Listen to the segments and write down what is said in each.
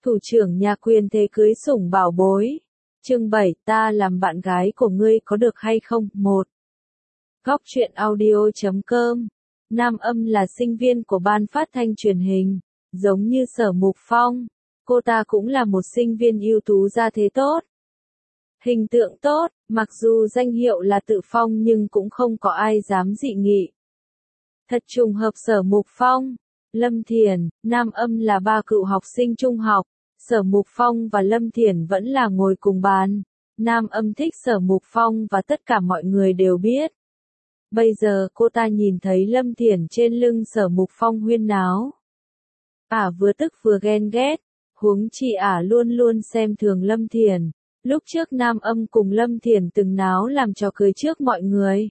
Thủ trưởng nhà quyền thế cưới sủng bảo bối. Chương 7, ta làm bạn gái của ngươi có được hay không? 1. Góc truyện audio.com. Nam Âm là sinh viên của ban phát thanh truyền hình, giống như Sở Mục Phong. Cô ta cũng là một sinh viên ưu tú gia thế tốt. Hình tượng tốt, mặc dù danh hiệu là Tự Phong nhưng cũng không có ai dám dị nghị. Thật trùng hợp Sở Mục Phong, Lâm Thiền, Nam Âm là ba cựu học sinh trung học. Sở Mục Phong và Lâm Thiền vẫn là ngồi cùng bàn. Nam Âm thích Sở Mục Phong và tất cả mọi người đều biết. Bây giờ cô ta nhìn thấy Lâm Thiền trên lưng Sở Mục Phong huyên náo. Vừa tức vừa ghen ghét, huống chi luôn luôn xem thường Lâm Thiền. Lúc trước Nam Âm cùng Lâm Thiền từng náo làm trò cười trước mọi người.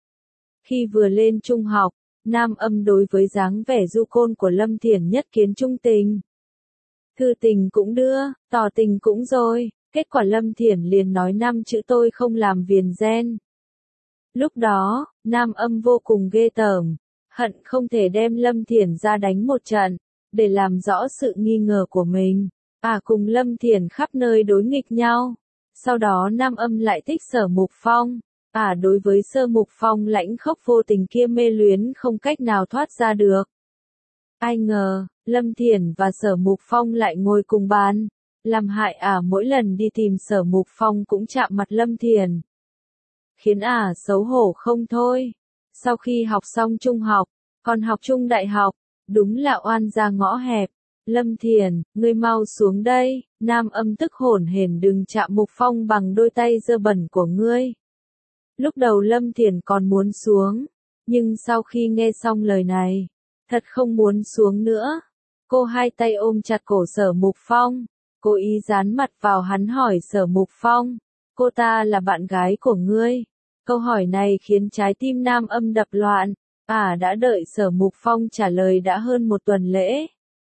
Khi vừa lên trung học, Nam Âm đối với dáng vẻ du côn của Lâm Thiền nhất kiến trung tình. Thư tình cũng đưa, tỏ tình cũng rồi, kết quả Lâm Thiền liền nói 5 chữ tôi không làm viền gen. Lúc đó, Nam Âm vô cùng ghê tởm, hận không thể đem Lâm Thiền ra đánh một trận, để làm rõ sự nghi ngờ của mình. Cùng Lâm Thiền khắp nơi đối nghịch nhau. Sau đó Nam Âm lại thích Sở Mục Phong. Đối với Sở Mục Phong lãnh khốc vô tình kia mê luyến không cách nào thoát ra được. Ai ngờ, Lâm Thiền và Sở Mục Phong lại ngồi cùng bàn, làm hại mỗi lần đi tìm Sở Mục Phong cũng chạm mặt Lâm Thiền. Khiến xấu hổ không thôi. Sau khi học xong trung học, còn học chung đại học, đúng là oan ra ngõ hẹp. Lâm Thiền, ngươi mau xuống đây, Nam Âm tức hổn hển đừng chạm Mục Phong bằng đôi tay dơ bẩn của ngươi. Lúc đầu Lâm Thiền còn muốn xuống, nhưng sau khi nghe xong lời này, thật không muốn xuống nữa. Cô hai tay ôm chặt cổ Sở Mục Phong, cố ý dán mặt vào hắn hỏi Sở Mục Phong, cô ta là bạn gái của ngươi? Câu hỏi này khiến trái tim Nam Âm đập loạn. Đã đợi Sở Mục Phong trả lời đã hơn một tuần lễ.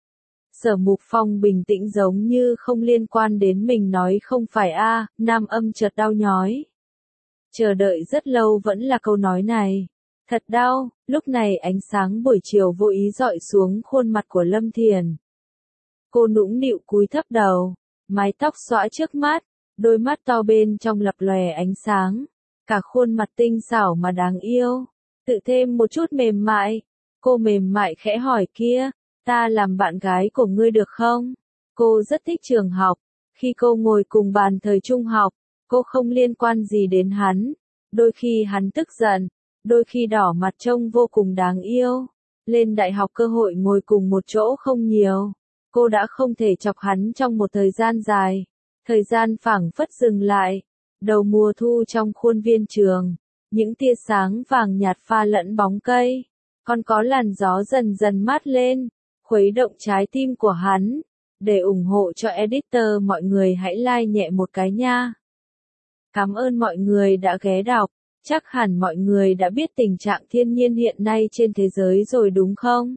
Sở Mục Phong bình tĩnh giống như không liên quan đến mình nói không phải Nam Âm chợt đau nhói. Chờ đợi rất lâu vẫn là câu nói này. Thật đau, lúc này ánh sáng buổi chiều vô ý dọi xuống khuôn mặt của Lâm Thiền. Cô nũng nịu cúi thấp đầu, mái tóc xõa trước mắt, đôi mắt to bên trong lập lòe ánh sáng, cả khuôn mặt tinh xảo mà đáng yêu, tự thêm một chút mềm mại. Cô mềm mại khẽ hỏi kia, ta làm bạn gái của ngươi được không? Cô rất thích trường học, khi cô ngồi cùng bàn thời trung học, cô không liên quan gì đến hắn, đôi khi hắn tức giận, đôi khi đỏ mặt trông vô cùng đáng yêu. Lên đại học cơ hội ngồi cùng một chỗ không nhiều. Cô đã không thể chọc hắn trong một thời gian dài. Thời gian phảng phất dừng lại. Đầu mùa thu trong khuôn viên trường. Những tia sáng vàng nhạt pha lẫn bóng cây. Còn có làn gió dần dần mát lên. Khuấy động trái tim của hắn. Để ủng hộ cho editor mọi người hãy like nhẹ một cái nha. Cảm ơn mọi người đã ghé đọc. Chắc hẳn mọi người đã biết tình trạng thiên nhiên hiện nay trên thế giới rồi đúng không?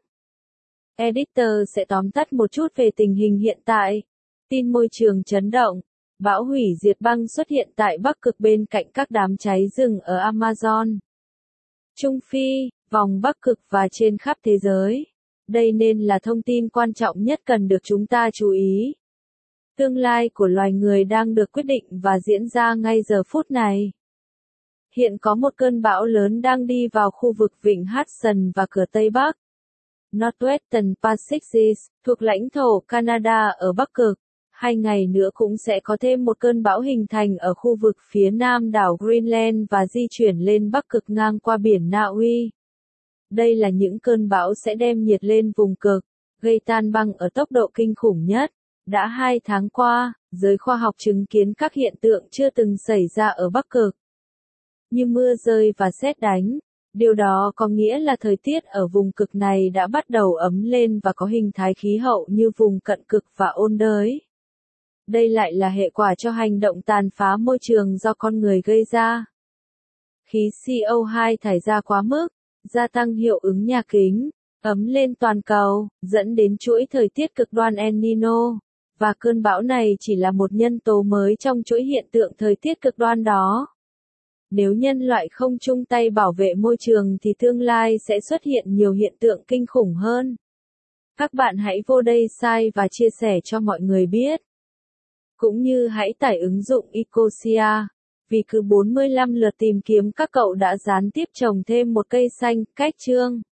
Editor sẽ tóm tắt một chút về tình hình hiện tại. Tin môi trường chấn động. Bão hủy diệt băng xuất hiện tại Bắc Cực bên cạnh các đám cháy rừng ở Amazon, Trung Phi, vòng Bắc Cực và trên khắp thế giới. Đây nên là thông tin quan trọng nhất cần được chúng ta chú ý. Tương lai của loài người đang được quyết định và diễn ra ngay giờ phút này. Hiện có một cơn bão lớn đang đi vào khu vực vịnh Hudson và cửa Tây Bắc, Northwestern Pacific, thuộc lãnh thổ Canada ở Bắc Cực. 2 ngày nữa cũng sẽ có thêm một cơn bão hình thành ở khu vực phía nam đảo Greenland và di chuyển lên Bắc Cực ngang qua biển Na Uy. Đây là những cơn bão sẽ đem nhiệt lên vùng cực, gây tan băng ở tốc độ kinh khủng nhất. Đã 2 tháng qua, giới khoa học chứng kiến các hiện tượng chưa từng xảy ra ở Bắc Cực, như mưa rơi và sét đánh. Điều đó có nghĩa là thời tiết ở vùng cực này đã bắt đầu ấm lên và có hình thái khí hậu như vùng cận cực và ôn đới. Đây lại là hệ quả cho hành động tàn phá môi trường do con người gây ra. Khí CO2 thải ra quá mức, gia tăng hiệu ứng nhà kính, ấm lên toàn cầu, dẫn đến chuỗi thời tiết cực đoan El Nino. Và cơn bão này chỉ là một nhân tố mới trong chuỗi hiện tượng thời tiết cực đoan đó. Nếu nhân loại không chung tay bảo vệ môi trường thì tương lai sẽ xuất hiện nhiều hiện tượng kinh khủng hơn. Các bạn hãy vô đây like và chia sẻ cho mọi người biết. Cũng như hãy tải ứng dụng Ecosia, vì cứ 45 lượt tìm kiếm các cậu đã gián tiếp trồng thêm một cây xanh, cách chương.